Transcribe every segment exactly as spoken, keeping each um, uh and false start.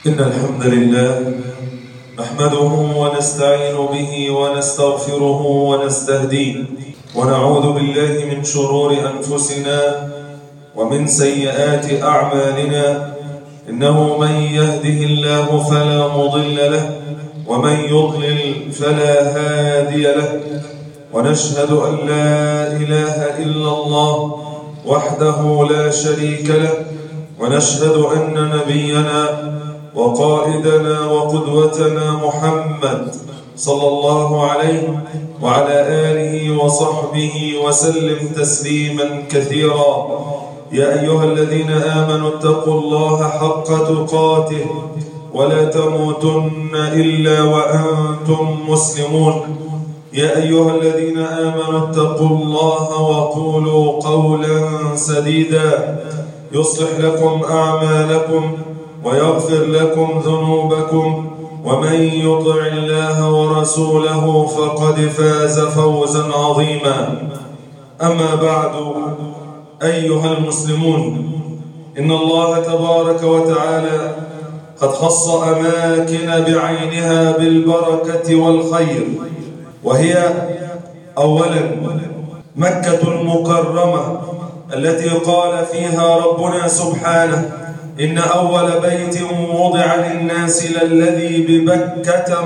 إن الحمد لله نحمده ونستعين به ونستغفره ونستهديه ونعوذ بالله من شرور أنفسنا ومن سيئات أعمالنا. إنه من يهده الله فلا مضل له ومن يضلل فلا هادي له، ونشهد أن لا إله إلا الله وحده لا شريك له، ونشهد أن نبينا وقائدنا وقدوتنا محمد صلى الله عليه وعلى آله وصحبه وسلم تسليما كثيرا. يا أيها الذين آمنوا اتقوا الله حق تقاته ولا تموتن إلا وأنتم مسلمون. يا أيها الذين آمنوا اتقوا الله وقولوا قولا سديدا يصلح لكم أعمالكم ويغفر لكم ذنوبكم، ومن يطع الله ورسوله فقد فاز فوزا عظيما. أما بعد، أيها المسلمون، إن الله تبارك وتعالى قد خص أماكن بعينها بالبركة والخير، وهي أولا مكة المكرمة التي قال فيها ربنا سبحانه: إن أول بيت وضع للناس للذي ببكة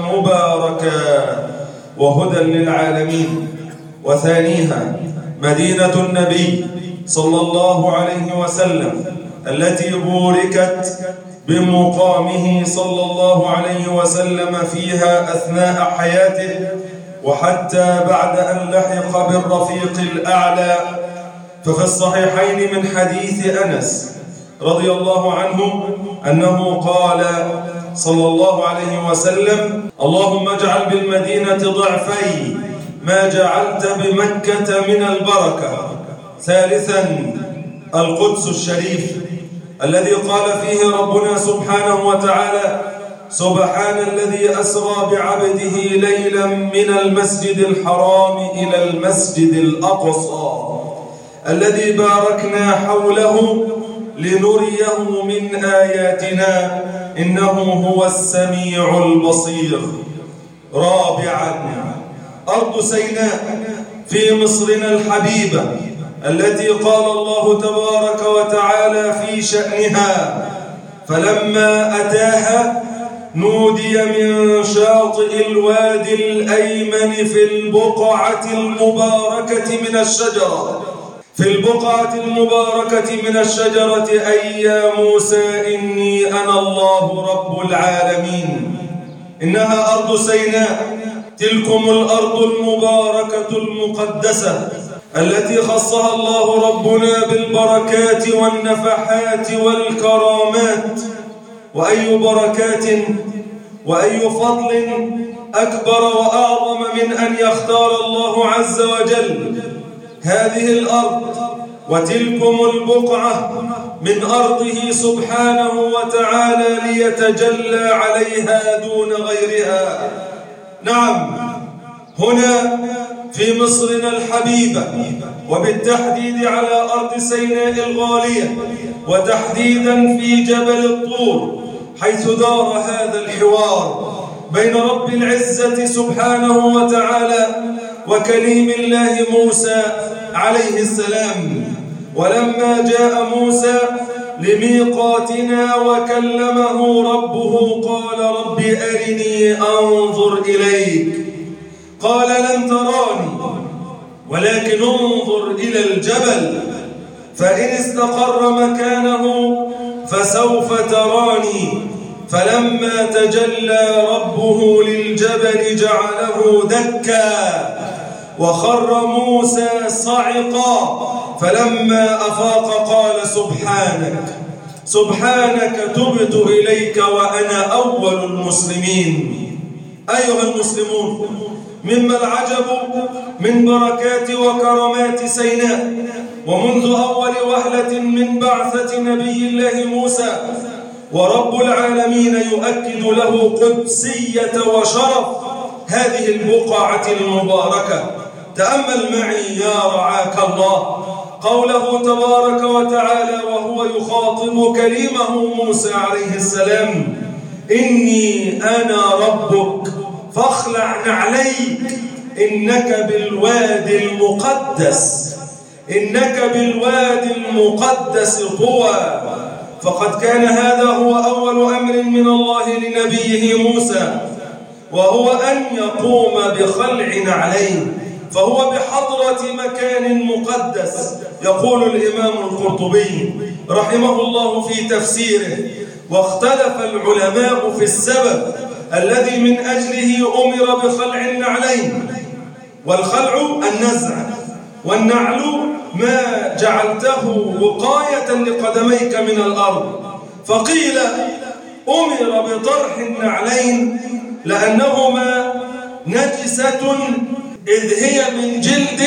مباركا وهدى للعالمين. وثانيها مدينة النبي صلى الله عليه وسلم التي بوركت بمقامه صلى الله عليه وسلم فيها أثناء حياته وحتى بعد أن لحق بالرفيق الأعلى. ففي الصحيحين من حديث أنس رضي الله عنه أنه قال صلى الله عليه وسلم: اللهم اجعل بالمدينة ضعفي ما جعلت بمكة من البركة. ثالثا القدس الشريف الذي قال فيه ربنا سبحانه وتعالى: سبحان الذي أسرى بعبده ليلا من المسجد الحرام إلى المسجد الأقصى الذي باركنا حوله لنريه من آياتنا إنه هو السميع البصير. رابعا أرض سيناء في مصرنا الحبيبة التي قال الله تبارك وتعالى في شأنها: فلما أتاها نودي من شاطئ الوادي الأيمن في البقعة المباركة من الشجرة في البقعة المباركة من الشجرة أي يا موسى إني أنا الله رب العالمين. إنها أرض سيناء، تلكم الأرض المباركة المقدسة التي خصها الله ربنا بالبركات والنفحات والكرامات. وأي بركات وأي فضل أكبر وأعظم من أن يختار الله عز وجل هذه الأرض وتلكم البقعة من أرضه سبحانه وتعالى ليتجلى عليها دون غيرها. نعم، هنا في مصرنا الحبيبة، وبالتحديد على أرض سيناء الغالية، وتحديدا في جبل الطور، حيث دار هذا الحوار بين رب العزة سبحانه وتعالى وكليم الله موسى عليه السلام. ولما جاء موسى لميقاتنا وكلمه ربه قال: رب أرني أنظر إليك. قال: لن تراني ولكن انظر إلى الجبل فإن استقر مكانه فسوف تراني. فلما تجلى ربه للجبل جعله دكا وخر موسى صعقا. فلما أفاق قال: سبحانك سبحانك تبت إليك وأنا أول المسلمين. أيها المسلمون، مما العجب من بركات وكرامات سيناء، ومنذ أول وهلة من بعثة نبي الله موسى ورب العالمين يؤكد له قدسية وشرف هذه البقعة المباركة. تأمل معي يا رعاك الله قوله تبارك وتعالى وهو يخاطب كليمه موسى عليه السلام: إني أنا ربك فاخلع نعليك إنك بالوادي المقدس إنك بالوادي المقدس طوى. فقد كان هذا هو أول أمر من الله لنبيه موسى، وهو أن يقوم بخلع نعليه، فهو بحضرة مكان مقدس. يقول الإمام القرطبي رحمه الله في تفسيره: واختلف العلماء في السبب الذي من أجله أمر بخلع النعلين. والخلع النزع، والنعل ما جعلته وقاية لقدميك من الأرض. فقيل أمر بطرح النعلين لأنهما نجسة إذ هي من جلد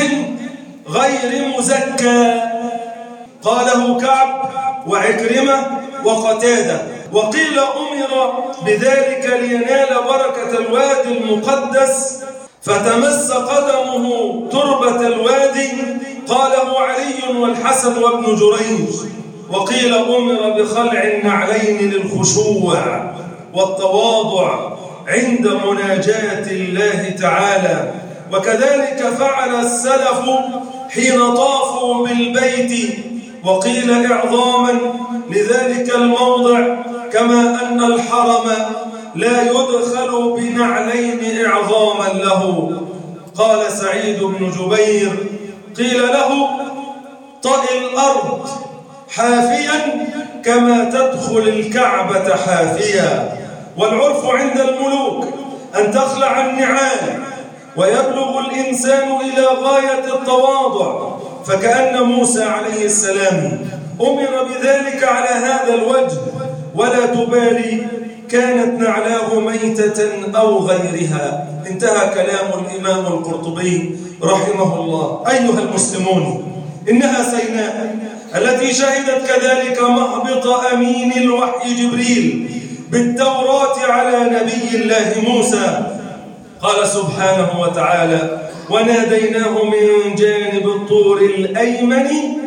غير مزكى، قاله كعب وعكرمة وقتادة. وقيل أمر بذلك لينال بركة الوادي المقدس فتمس قدمه تربة الوادي، قاله علي والحسن وابن جريج. وقيل أمر بخلع النعلين للخشوع والتواضع عند مناجاة الله تعالى. وكذلك فعل السلف حين طافوا بالبيت، وقيل إعظاما لذلك الموضع، كما أن الحرم لا يدخل بنعلين إعظاما له. قال سعيد بن جبير: قيل له: طئ الأرض حافيا كما تدخل الكعبة حافيا. والعرف عند الملوك أن تخلع النعال، ويبلغ الإنسان إلى غاية التواضع، فكأن موسى عليه السلام أمر بذلك على هذا الوجه، ولا تبالي كانت نعلاه ميتة أو غيرها. انتهى كلام الإمام القرطبي رحمه الله. أيها المسلمون، إنها سيناء التي شهدت كذلك مهبط أمين الوحي جبريل بالتوراة على نبي الله موسى. قال سبحانه وتعالى: وناديناه من جانب الطور الأيمن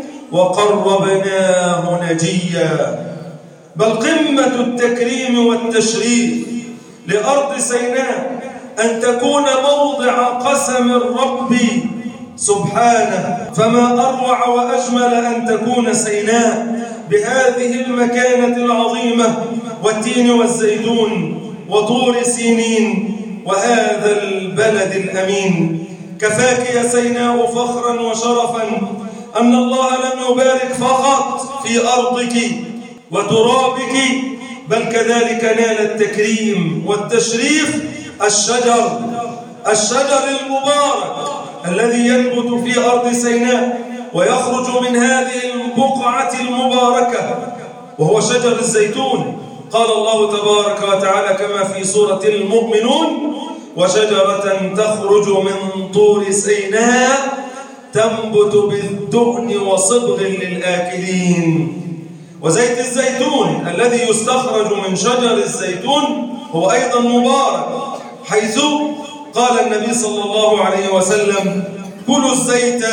وقربناه نجيا. بل قمة التكريم والتشريف لأرض سيناء أن تكون موضع قسم الرب سبحانه. فما أروع وأجمل أن تكون سيناء بهذه المكانة العظيمة، والتين والزيتون وطور سينين وهذا البلد الأمين. كفاك يا سيناء فخرا وشرفا أن الله لم يبارك فقط في أرضك وترابك، بل كذلك نال التكريم والتشريف الشجر الشجر المبارك الذي ينبت في أرض سيناء ويخرج من هذه البقعة المباركة، وهو شجر الزيتون. قال الله تبارك وتعالى كما في سورة المؤمنون: وشجرة تخرج من طور سيناء تنبت بالدهن وصبغ للآكلين. وزيت الزيتون الذي يستخرج من شجر الزيتون هو أيضا مبارك، حيث قال النبي صلى الله عليه وسلم: كلوا الزيت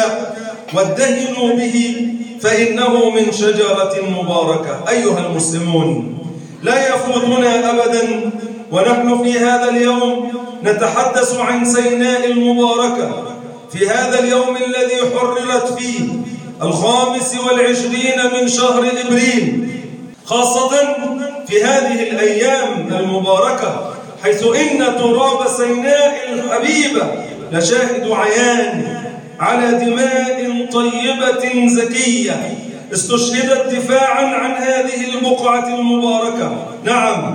وادهنوا به فإنه من شجرة مباركة. أيها المسلمون، لا يفوتنا أبدا ونحن في هذا اليوم نتحدث عن سيناء المباركة، في هذا اليوم الذي حررت فيه الخامس والعشرين من شهر إبريل، خاصة في هذه الأيام المباركة، حيث إن تراب سيناء الحبيبة لشاهد عيان على دماء طيبة زكية استشهدت دفاعا عن هذه البقعة المباركة. نعم،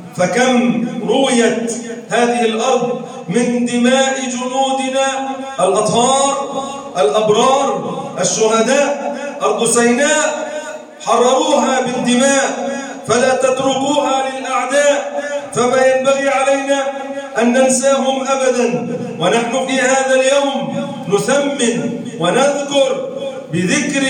فكم رويت هذه الأرض من دماء جنودنا الأطهار الأبرار الشهداء. أرض سيناء حرروها بالدماء، فلا تتركوها للأعداء، فما ينبغي علينا أن ننساهم أبدا. ونحن في هذا اليوم نثمن ونذكر بذكر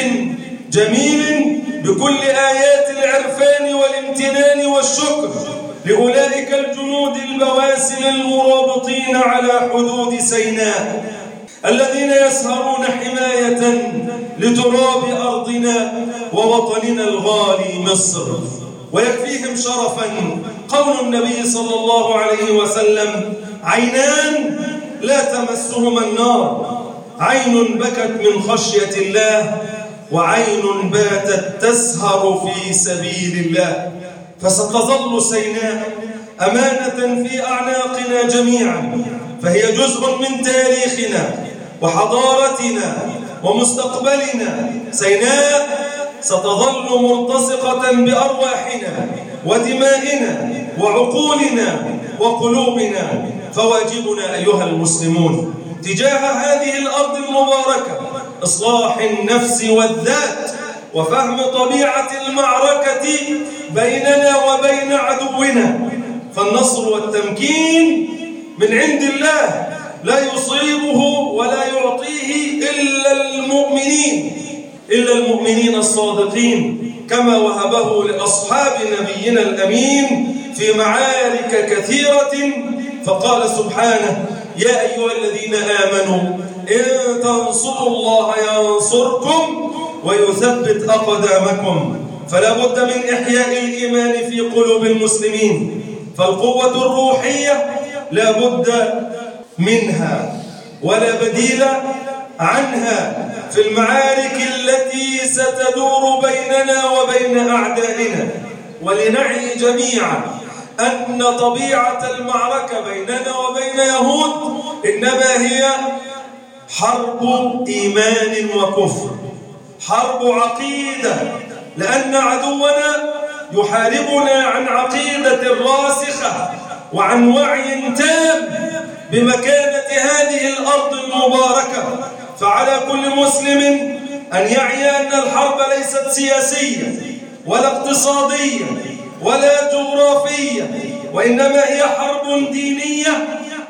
جميل بكل آيات العرفان والامتنان والشكر لأولئك الجنود البواسل المرابطين على حدود سيناء، الذين يسهرون حماية لتراب أرضنا ووطننا الغالي مصر. ويكفيهم شرفا قول النبي صلى الله عليه وسلم: عينان لا تمسهما النار، عين بكت من خشية الله، وعين باتت تسهر في سبيل الله. فستظل سيناء أمانة في أعناقنا جميعا، فهي جزء من تاريخنا وحضارتنا ومستقبلنا. سيناء ستظل ملتصقة بأرواحنا ودمائنا وعقولنا وقلوبنا. فواجبنا أيها المسلمون تجاه هذه الأرض المباركة إصلاح النفس والذات وفهم طبيعة المعركة بيننا وبين عدونا. فالنصر والتمكين من عند الله، لا يصيبه ولا يعطيه إلا المؤمنين إلا المؤمنين الصادقين، كما وهبه لأصحاب نبينا الأمين في معارك كثيرة. فقال سبحانه: يا أيها الذين آمنوا إن تنصروا الله ينصركم ويثبت أقدامكم. فلا بد من إحياء الإيمان في قلوب المسلمين، فالقوة الروحية لا بد منها ولا بديل عنها في المعارك التي ستدور بيننا وبين أعدائنا. ولنعي جميعا أن طبيعة المعركة بيننا وبين يهود إنما هي حرب إيمان وكفر، حرب عقيدة، لأن عدونا يحاربنا عن عقيدة راسخة وعن وعي تام بمكانة هذه الأرض المباركة. فعلى كل مسلم أن يعي أن الحرب ليست سياسية ولا اقتصادية ولا جغرافية، وإنما هي حرب دينية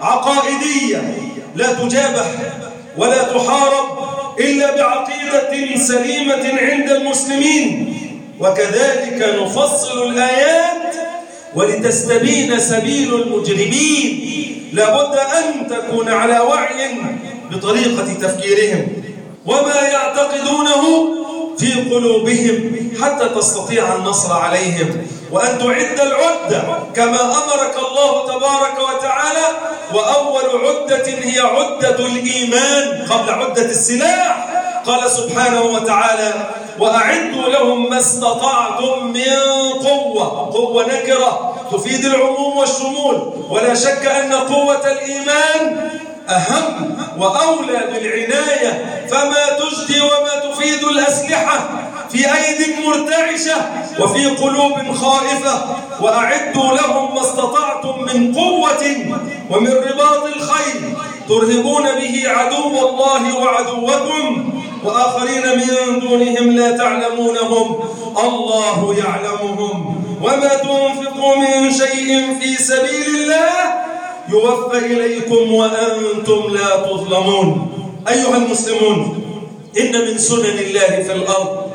عقائدية لا تجابه ولا تحارب إلا بعقيدة سليمة عند المسلمين. وكذلك نفصل الآيات ولتستبين سبيل المجرمين. لابد أن تكون على وعي بطريقة تفكيرهم وما يعتقدونه في قلوبهم حتى تستطيع النصر عليهم، وأن تعد العدة كما أمرك الله تبارك وتعالى. وأول عدة هي عدة الإيمان قبل عدة السلاح. قال سبحانه وتعالى: وأعدوا لهم ما استطعتم من قوة. قوة نكرة تفيد العموم والشمول، ولا شك أن قوة الإيمان أهم وأولى بالعناية، فما تجدي وما تفيد الأسلحة في أيدي مرتعشة وفي قلوب خائفة. وأعدوا لهم ما استطعتم من قوة ومن رباط الخيل ترهبون به عدو الله وعدوكم وآخرين من دونهم لا تعلمونهم الله يعلمهم. وما تنفقوا من شيء في سبيل الله يوفى إليكم وأنتم لا تظلمون. أيها المسلمون، إن من سنن الله في الأرض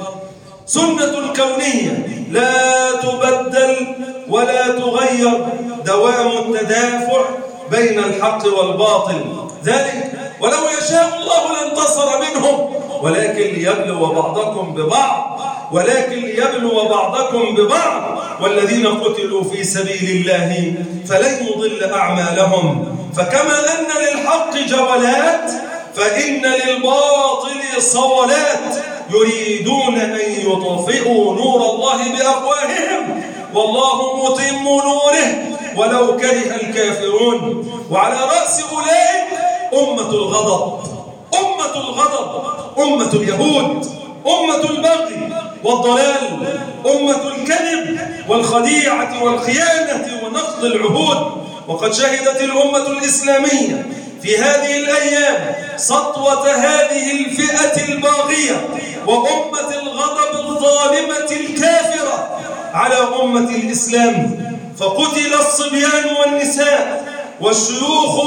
سنة كونية لا تبدل ولا تغير، دوام التدافع بين الحق والباطل. ذلك ولو يشاء الله لانتصر منهم، ولكن ليبلو بعضكم ببعض ولكن ليبلو بعضكم ببعض والذين قتلوا في سبيل الله فلن يضل أعمالهم. فكما أن للحق جولات فإن للباطل صولات، يريدون أن يطفئوا نور الله بأفواههم والله متم نوره ولو كره الكافرون. وعلى رأس أولئك أمة الغضب، أمة الغضب، أمة اليهود، أمة البغي والضلال، أمة الكذب والخديعة والخيانة ونقض العهود. وقد شهدت الأمة الإسلامية في هذه الأيام سطوة هذه الفئة الباغية وأمة الغضب الظالمة الكافرة على أمة الإسلام. فقتل الصبيان والنساء والشيوخ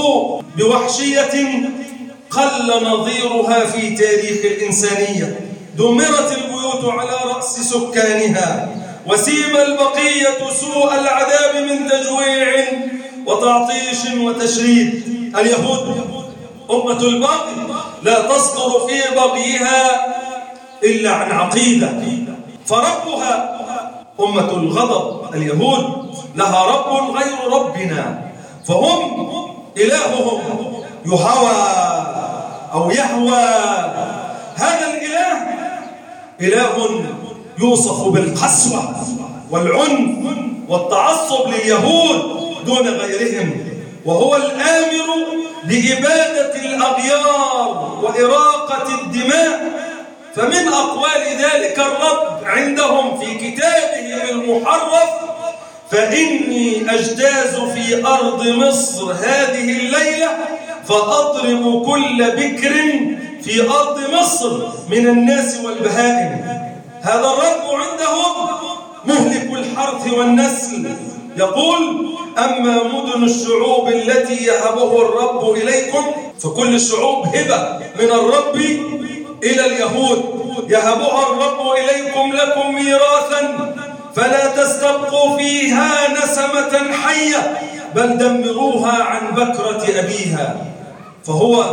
بوحشية قل نظيرها في تاريخ الإنسانية. دمرت البيوت على رأس سكانها، وسيم البقية سوء العذاب من تجويع وتعطيش وتشريد. اليهود أمة البغي لا تصدر في بغيها إلا عن عقيدة، فربها أمة الغضب اليهود لها رب غير ربنا، فهم إلههم يهوى أو يهوى. هذا الإله إله يوصف بالقسوة والعنف والتعصب لليهود دون غيرهم، وهو الآمر بإبادة الأغيار وإراقة الدماء. فمن أقوال ذلك الرب عندهم في كتابهم المحرف: فإني أجتاز في أرض مصر هذه الليلة فأضرب كل بكر في أرض مصر من الناس والبهائم. هذا الرب عندهم مهلك الحرث والنسل. يقول: أما مدن الشعوب التي يهبه الرب إليكم، فكل الشعوب هبة من الرب إلى اليهود، يهبها الرب إليكم لكم ميراثا فلا تستبقوا فيها نسمة حية بل دمروها عن بكرة أبيها. فهو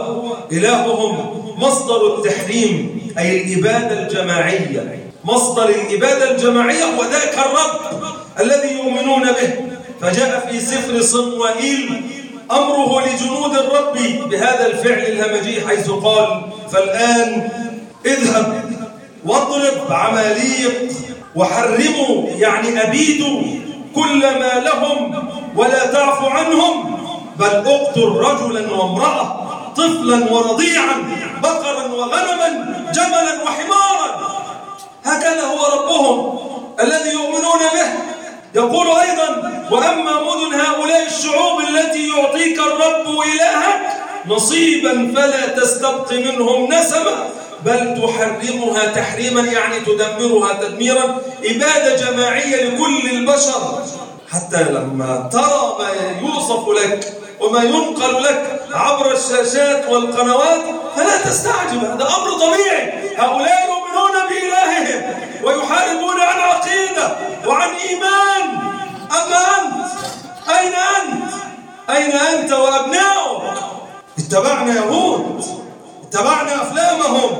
إلههم مصدر التحريم، أي الإبادة الجماعية، مصدر الإبادة الجماعية وذاك الرب الذي يؤمنون به. فجاء في سفر صموئيل أمره لجنود الرب بهذا الفعل الهمجي، حيث قال: فالآن اذهب واضرب عماليق وحرموا، يعني أبيدوا كل ما لهم ولا تعفو عنهم، بل اقتل رجلا وامرأة، طفلا ورضيعا، بقرا وغنما، جملا وحمارا. هكذا هو ربهم الذي يؤمنون به. يقول أيضا: وأما مدن هؤلاء الشعوب التي يعطيك الرب إلهك نصيبا فلا تستبق منهم نسمة بل تحرمها تحريما، يعني تدمرها تدميرا. إبادة جماعية لكل البشر، حتى لما ترى ما يوصف لك وما ينقل لك عبر الشاشات والقنوات فلا تستعجب، هذا أمر طبيعي. هؤلاء يؤمنون بإلههم ويحاربون عن عقيدة وعن إيمان. أما أنت أين أنت؟ أين أنت وأبناؤك؟ اتبعنا يهود، اتبعنا أفلامهم،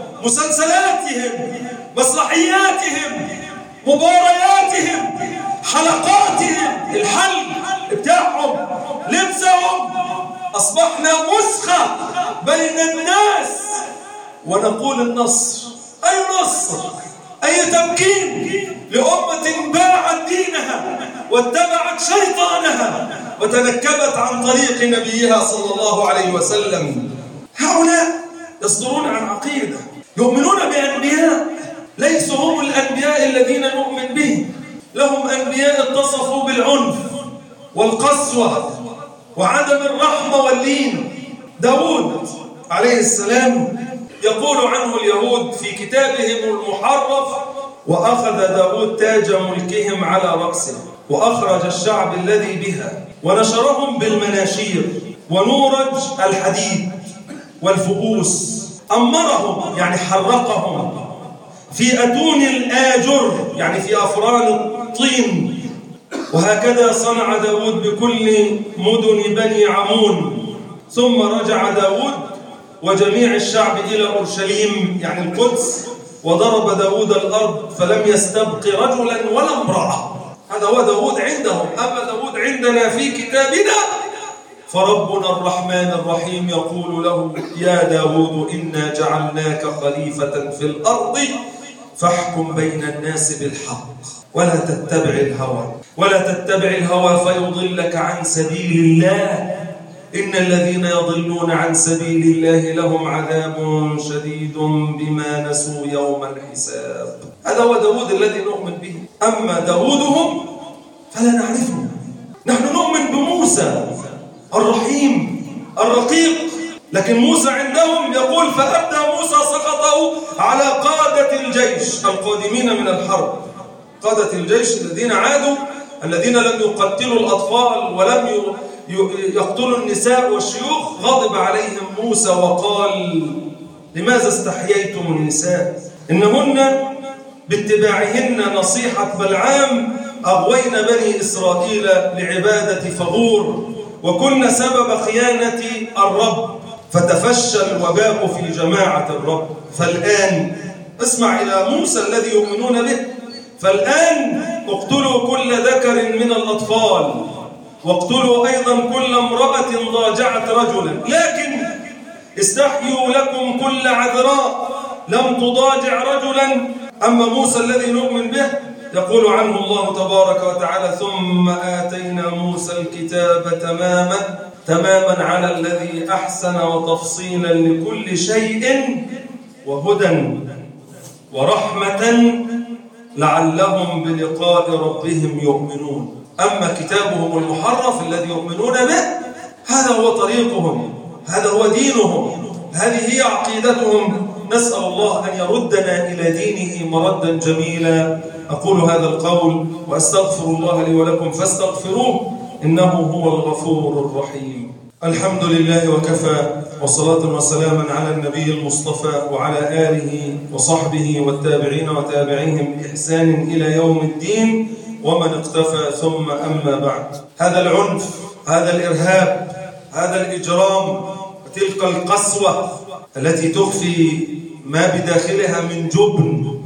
مسلسلاتهم، مسرحياتهم، مبارياتهم، حلقاتهم، الحل بتاعهم، لبسهم. أصبحنا مسخة بين الناس ونقول النصر. أي نصر؟ أي تمكين لأمة باعت دينها واتبعت شيطانها وتنكبت عن طريق نبيها صلى الله عليه وسلم. هؤلاء يصدرون عن عقيدة، يؤمنون بأنبياء ليسوا هم الأنبياء الذين نؤمن به. لهم أنبياء اتصفوا بالعنف والقسوة وعدم الرحمة واللين. داود عليه السلام يقول عنه اليهود في كتابهم المحرف: وأخذ داود تاج ملكهم على رأسه وأخرج الشعب الذي بها ونشرهم بالمناشير ونورج الحديد والفؤوس، أمرهم يعني حرقهم في أتون الآجر يعني في أفران الطين. وهكذا صنع داود بكل مدن بني عمون. ثم رجع داود وجميع الشعب إلى أورشليم يعني القدس، وضرب داود الأرض فلم يستبق رجلا ولا امرأة. هذا هو داود عندهم. أما داود عندنا في كتابنا فربنا الرحمن الرحيم يقول له: يا داود إنا جعلناك خليفة في الأرض فاحكم بين الناس بالحق ولا تتبع الهوى ولا تتبع الهوى فيضلك عن سبيل الله إن الذين يضلون عن سبيل الله لهم عذاب شديد بما نسوا يوم الحساب. هذا هو داود الذي نؤمن به. أما داودهم فلا نعرفه. نحن نؤمن بموسى الرحيم الرقيق، لكن موسى عندهم يقول: فأبدى موسى سقطه على قادة الجيش القادمين من الحرب. قادة الجيش الذين عادوا، الذين لم يقتلوا الأطفال ولم يقتلوا النساء والشيوخ. غضب عليهم موسى وقال: لماذا استحييتم النساء؟ إنهن باتباعهن نصيحة بلعام أغوين بني إسرائيل لعبادة فغور وكن سبب خيانة الرب فتفشى الوباء في جماعة الرب. فالآن اسمع إلى موسى الذي يؤمنون به: فالآن اقتلوا كل ذكر من الأطفال، واقتلوا أيضا كل امرأة ضاجعت رجلا، لكن استحيوا لكم كل عذراء لم تضاجع رجلا. أما موسى الذي نؤمن به يقول عنه الله تبارك وتعالى: ثم آتينا موسى الكتاب تماما تماما على الذي أحسن وتفصيلا لكل شيء وهدى ورحمة لعلهم بلقاء ربهم يؤمنون. أما كتابهم المحرف الذي يؤمنون به هذا هو طريقهم، هذا هو دينهم، هذه هي عقيدتهم. نسأل الله أن يردنا إلى دينه مردا جميلا. أقول هذا القول وأستغفر الله لي ولكم فاستغفروه إنه هو الغفور الرحيم. الحمد لله وكفى، وصلاة وسلاما على النبي المصطفى وعلى آله وصحبه والتابعين وتابعيهم بإحسان إلى يوم الدين ومن اقتفى. ثم أما بعد، هذا العنف، هذا الإرهاب، هذا الإجرام، تلك القسوة التي تخفي ما بداخلها من جبن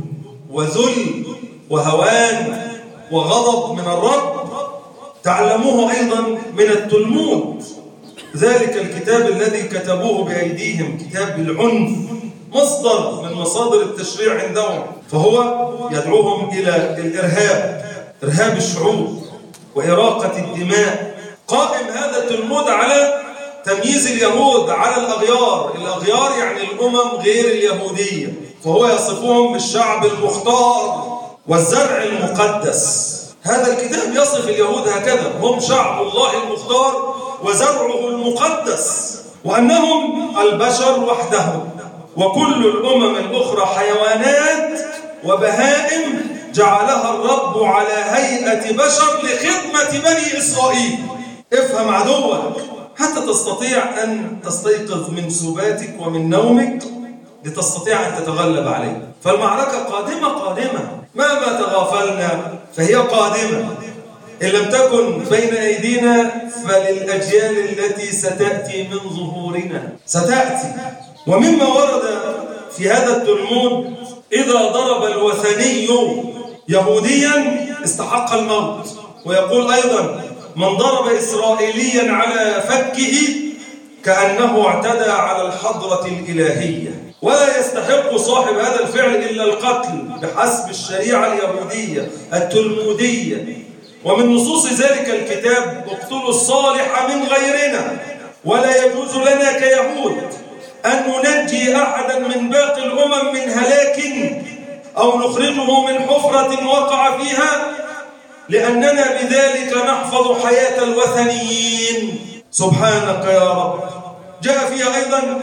وذل وهوان وغضب من الرب، تعلموه أيضا من التلمود، ذلك الكتاب الذي كتبوه بأيديهم، كتاب العنف، مصدر من مصادر التشريع عندهم، فهو يدعوهم إلى الإرهاب، إرهاب الشعوب وإراقة الدماء. قائم هذا التلمود على تمييز اليهود على الأغيار، الأغيار يعني الأمم غير اليهودية، فهو يصفهم بالشعب المختار والزرع المقدس. هذا الكتاب يصف اليهود هكذا: هم شعب الله المختار وزرعه المقدس، وأنهم البشر وحدهم، وكل الأمم الأخرى حيوانات وبهائم جعلها الرب على هيئة بشر لخدمة بني إسرائيل. افهم عدوك حتى تستطيع أن تستيقظ من سباتك ومن نومك لتستطيع أن تتغلب عليه. فالمعركة قادمة قادمة، مهما تغافلنا فهي قادمة، إن لم تكن بين أيدينا فللأجيال التي ستأتي من ظهورنا ستأتي. ومما ورد في هذا التلمود: إذا ضرب الوثني يهوديا استحق الموت. ويقول أيضا: من ضرب إسرائيليا على فكه كأنه اعتدى على الحضرة الإلهية، ولا يستحق صاحب هذا الفعل إلا القتل بحسب الشريعة اليهودية التلمودية. ومن نصوص ذلك الكتاب: اقتلوا الصالح من غيرنا، ولا يجوز لنا كيهود أن ننجي أحدا من باقي الأمم من هلاك أو نخرجه من حفرة وقع فيها، لأننا بذلك نحفظ حياة الوثنيين. سبحانك يا رب. جاء فيها أيضا: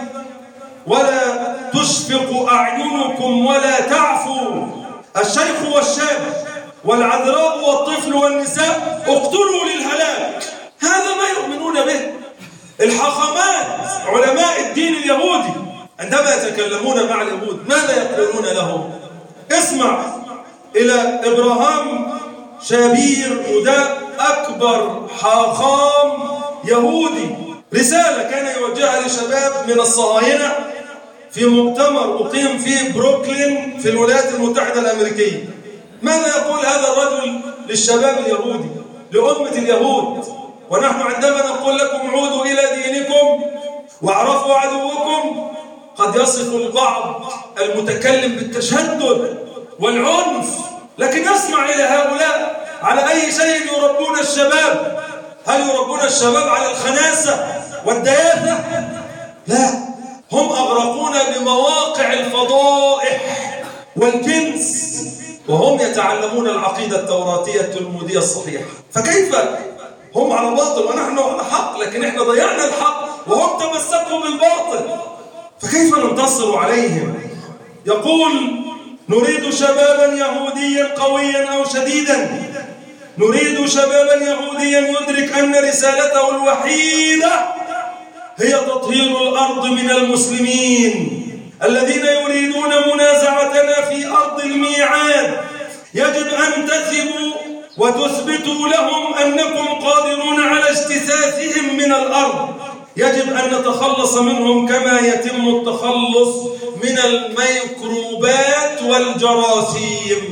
ولا تشفق أعينكم ولا تعفوا، الشيخ والشاب والعذراء والطفل والنساء اقتلوا للهلاك. هذا ما يؤمنون به الحاخامات علماء الدين اليهودي عندما يتكلمون مع اليهود ماذا يقولون لهم؟ اسمع إلى إبراهام شابير، وده أكبر حاخام يهودي، رسالة كان يوجهها لشباب من الصهاينة في مؤتمر أقيم في بروكلين في الولايات المتحدة الأمريكية. ماذا يقول هذا الرجل للشباب اليهودي، لأمة اليهود؟ ونحن عندما نقول لكم عودوا إلى دينكم واعرفوا عدوكم، قد يصف البعض المتكلم بالتشدد والعنف، لكن يسمع إلى هؤلاء على أي شيء يربون الشباب؟ هل يربون الشباب على الخناسة والدياثة؟ لا، هم أغرقون بمواقع الفضائح والجنس وهم يتعلمون العقيدة التوراتية التلمودية الصحيحة. فكيف هم على باطل ونحن على حق؟ لكن احنا ضيعنا الحق وهم تمسكوا بالباطل، فكيف ننتصر عليهم؟ يقول: نريد شبابا يهوديا قويا أو شديدا، نريد شبابا يهوديا يدرك أن رسالته الوحيدة هي تطهير الأرض من المسلمين الذين يريدون منازعتنا في أرض الميعاد. يجب أن تثبوا وتثبتوا لهم أنكم قادرون على اجتثاثهم من الأرض. يجب أن نتخلص منهم كما يتم التخلص من الميكروبات والجراثيم.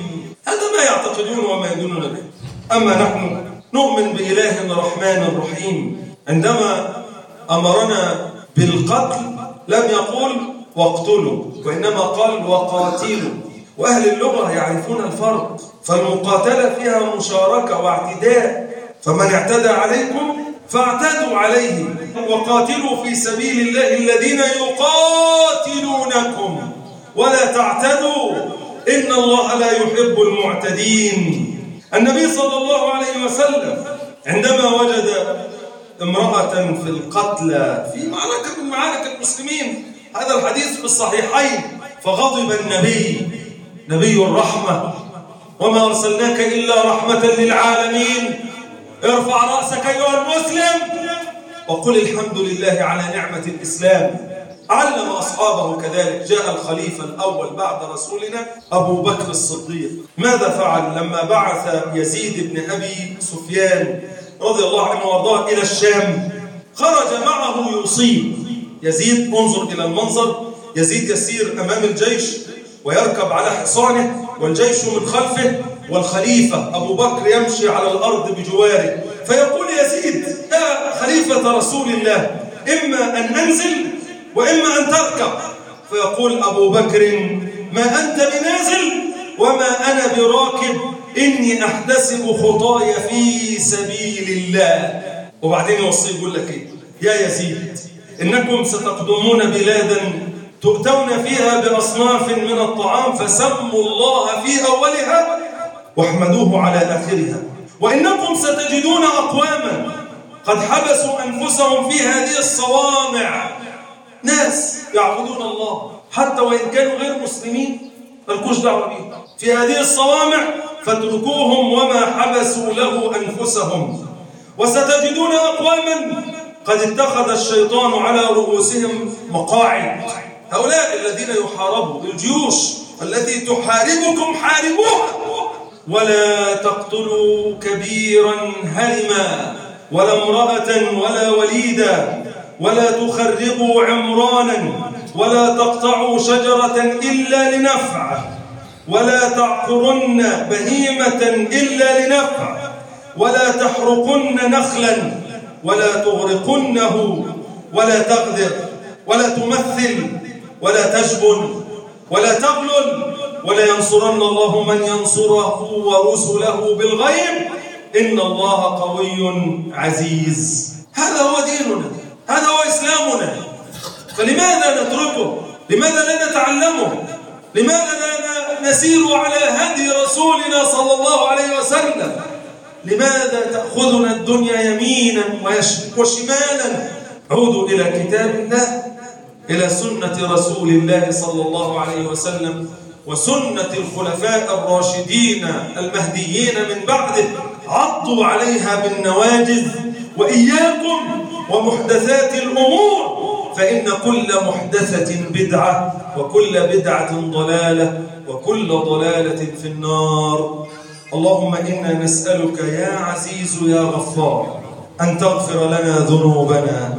هذا ما يعتقدون وما يدونون به. أما نحن نؤمن بإله رحمن رحيم. عندما أمرنا بالقتل لم يقول واقتلوا، وإنما قال وقاتلوا. وأهل اللغة يعرفون الفرق، فالمقاتلة فيها مشاركة واعتداء، فمن اعتدى عليكم فاعتدوا عليه. وقاتلوا في سبيل الله الذين يقاتلونكم ولا تعتدوا إن الله لا يحب المعتدين. النبي صلى الله عليه وسلم عندما وجد امرأة في القتلى في معركة من معارك المسلمين، هذا الحديث في الصحيحين، فغضب النبي نبي الرحمة وما أرسلناك إلا رحمة للعالمين، ارفع رأسك أيها المسلم وقل الحمد لله على نعمة الإسلام. علم أصحابه كذلك. جاء الخليفة الأول بعد رسولنا أبو بكر الصديق، ماذا فعل لما بعث يزيد بن أبي سفيان رضي الله عنه وارضاه إلى الشام؟ خرج معه يصيب يزيد. انظر إلى المنظر، يزيد يسير أمام الجيش ويركب على حصانه والجيش من خلفه، والخليفة أبو بكر يمشي على الأرض بجواره، فيقول يزيد يا خليفة رسول الله إما أن أنزل وإما أن تركب. فيقول أبو بكر ما أنت بنازل وما أنا براكب، إني أحتسب خطاي في سبيل الله. وبعدين يوصي يقول لك إيه؟ يا يزيد إنكم ستقدمون بلادا تؤتون فيها بأصناف من الطعام، فسموا الله في أولها واحمدوه على آخرها، وإنكم ستجدون أقواما قد حبسوا أنفسهم في هذه الصوامع، ناس يعبدون الله حتى وإن كانوا غير مسلمين، مالكوش دعوة بهم في هذه الصوامع، فاتركوهم وما حبسوا له أنفسهم. وستجدون أقواما قد اتخذ الشيطان على رؤوسهم مقاعد، هؤلاء الذين يحاربوا الجيوش التي تحاربكم حاربوها، ولا تقتلوا كبيرا هرما ولا امرأة ولا وليدا، ولا تخربوا عمرانا، ولا تقطعوا شجرة إلا لنفع، ولا تعقرن بهيمة إلا لنفع، ولا تحرقن نخلا، ولا تغرقنه، ولا تغدر، ولا تمثل، ولا تجبن، ولا تغلل، ولا ينصرن الله من ينصره ورسله بالغيب إن الله قوي عزيز. هذا هو ديننا، هذا هو إسلامنا، فلماذا نتركه؟ لماذا لا نتعلمه؟ لماذا لا نسير على هدي رسولنا صلى الله عليه وسلم؟ لماذا تأخذنا الدنيا يمينا وشمالا؟ عودوا إلى كتاب الله، إلى سنة رسول الله صلى الله عليه وسلم وسنة الخلفاء الراشدين المهديين من بعده، عضوا عليها بالنواجذ. وإياكم ومحدثات الأمور، فإن كل محدثة بدعة، وكل بدعة ضلالة، وكل ضلالة في النار. اللهم إنا نسألك يا عزيز يا غفار أن تغفر لنا ذنوبنا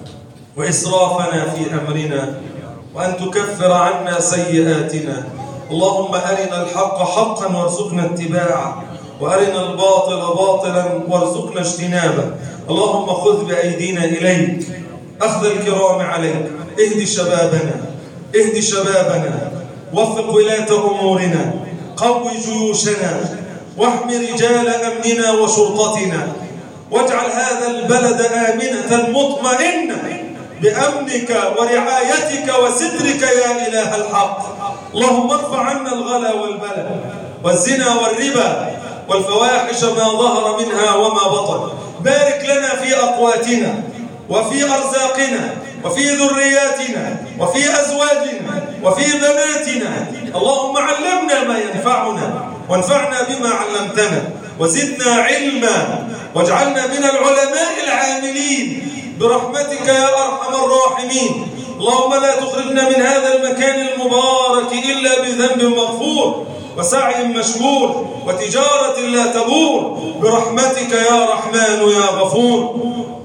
وإسرافنا في أمرنا، وأن تكفر عنا سيئاتنا. اللهم أرنا الحق حقا وارزقنا اتباعه، وأرنا الباطل باطلا وارزقنا اجتنابه. اللهم خذ بأيدينا إليك أخذ الكرام عليك. اهد شبابنا اهد شبابنا وفق ولاة أمورنا، قوي جيوشنا، واحم رجال أمننا وشرطتنا، واجعل هذا البلد آمنة مطمئنة بأمنك ورعايتك وسترك يا إله الحق. اللهم ارفع عنا الغلا والبلاء والزنا والربا والفواحش ما ظهر منها وما بطن. بارك لنا في أقواتنا وفي أرزاقنا وفي ذرياتنا وفي أزواجنا وفي بناتنا. اللهم علمنا ما ينفعنا وانفعنا بما علمتنا، وزدنا علما، واجعلنا من العلماء العاملين برحمتك يا أرحم الراحمين. اللهم لا تخرجنا من هذا المكان المبارك إلا بذنب مغفور وسعي مشكور وتجارة لا تبور، برحمتك يا رحمن يا غفور.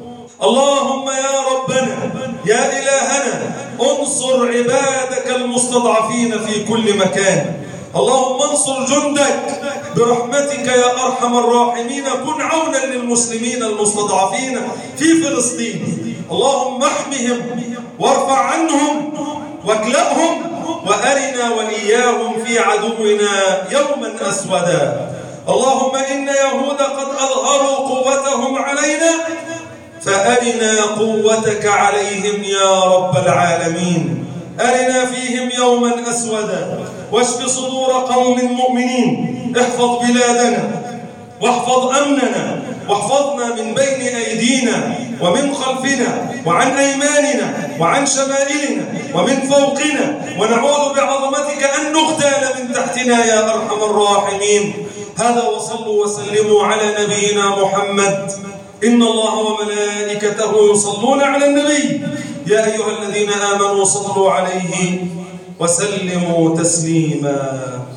اللهم يا ربنا يا إلهنا انصر عبادك المستضعفين في كل مكان. اللهم انصر جندك برحمتك يا أرحم الراحمين كن عونا للمسلمين المستضعفين في فلسطين. اللهم احمهم وارفع عنهم واكلأهم وأرنا وإياهم في عدونا يوما أسودا. اللهم إن يهود قد أظهروا قوتهم علينا فأرنا قوتك عليهم يا رب العالمين. أرنا فيهم يوما أسودا واشف صدور قوم مؤمنين. احفظ بلادنا واحفظ أمننا واحفظنا من بين أيدينا ومن خلفنا وعن أيماننا وعن شمائلنا ومن فوقنا، ونعوذ بعظمتك أن نغتال من تحتنا يا أرحم الراحمين. هذا وصلوا وسلموا على نبينا محمد. إن الله وملائكته يصلون على النبي يا أيها الذين آمنوا صلوا عليه وسلموا تسليما.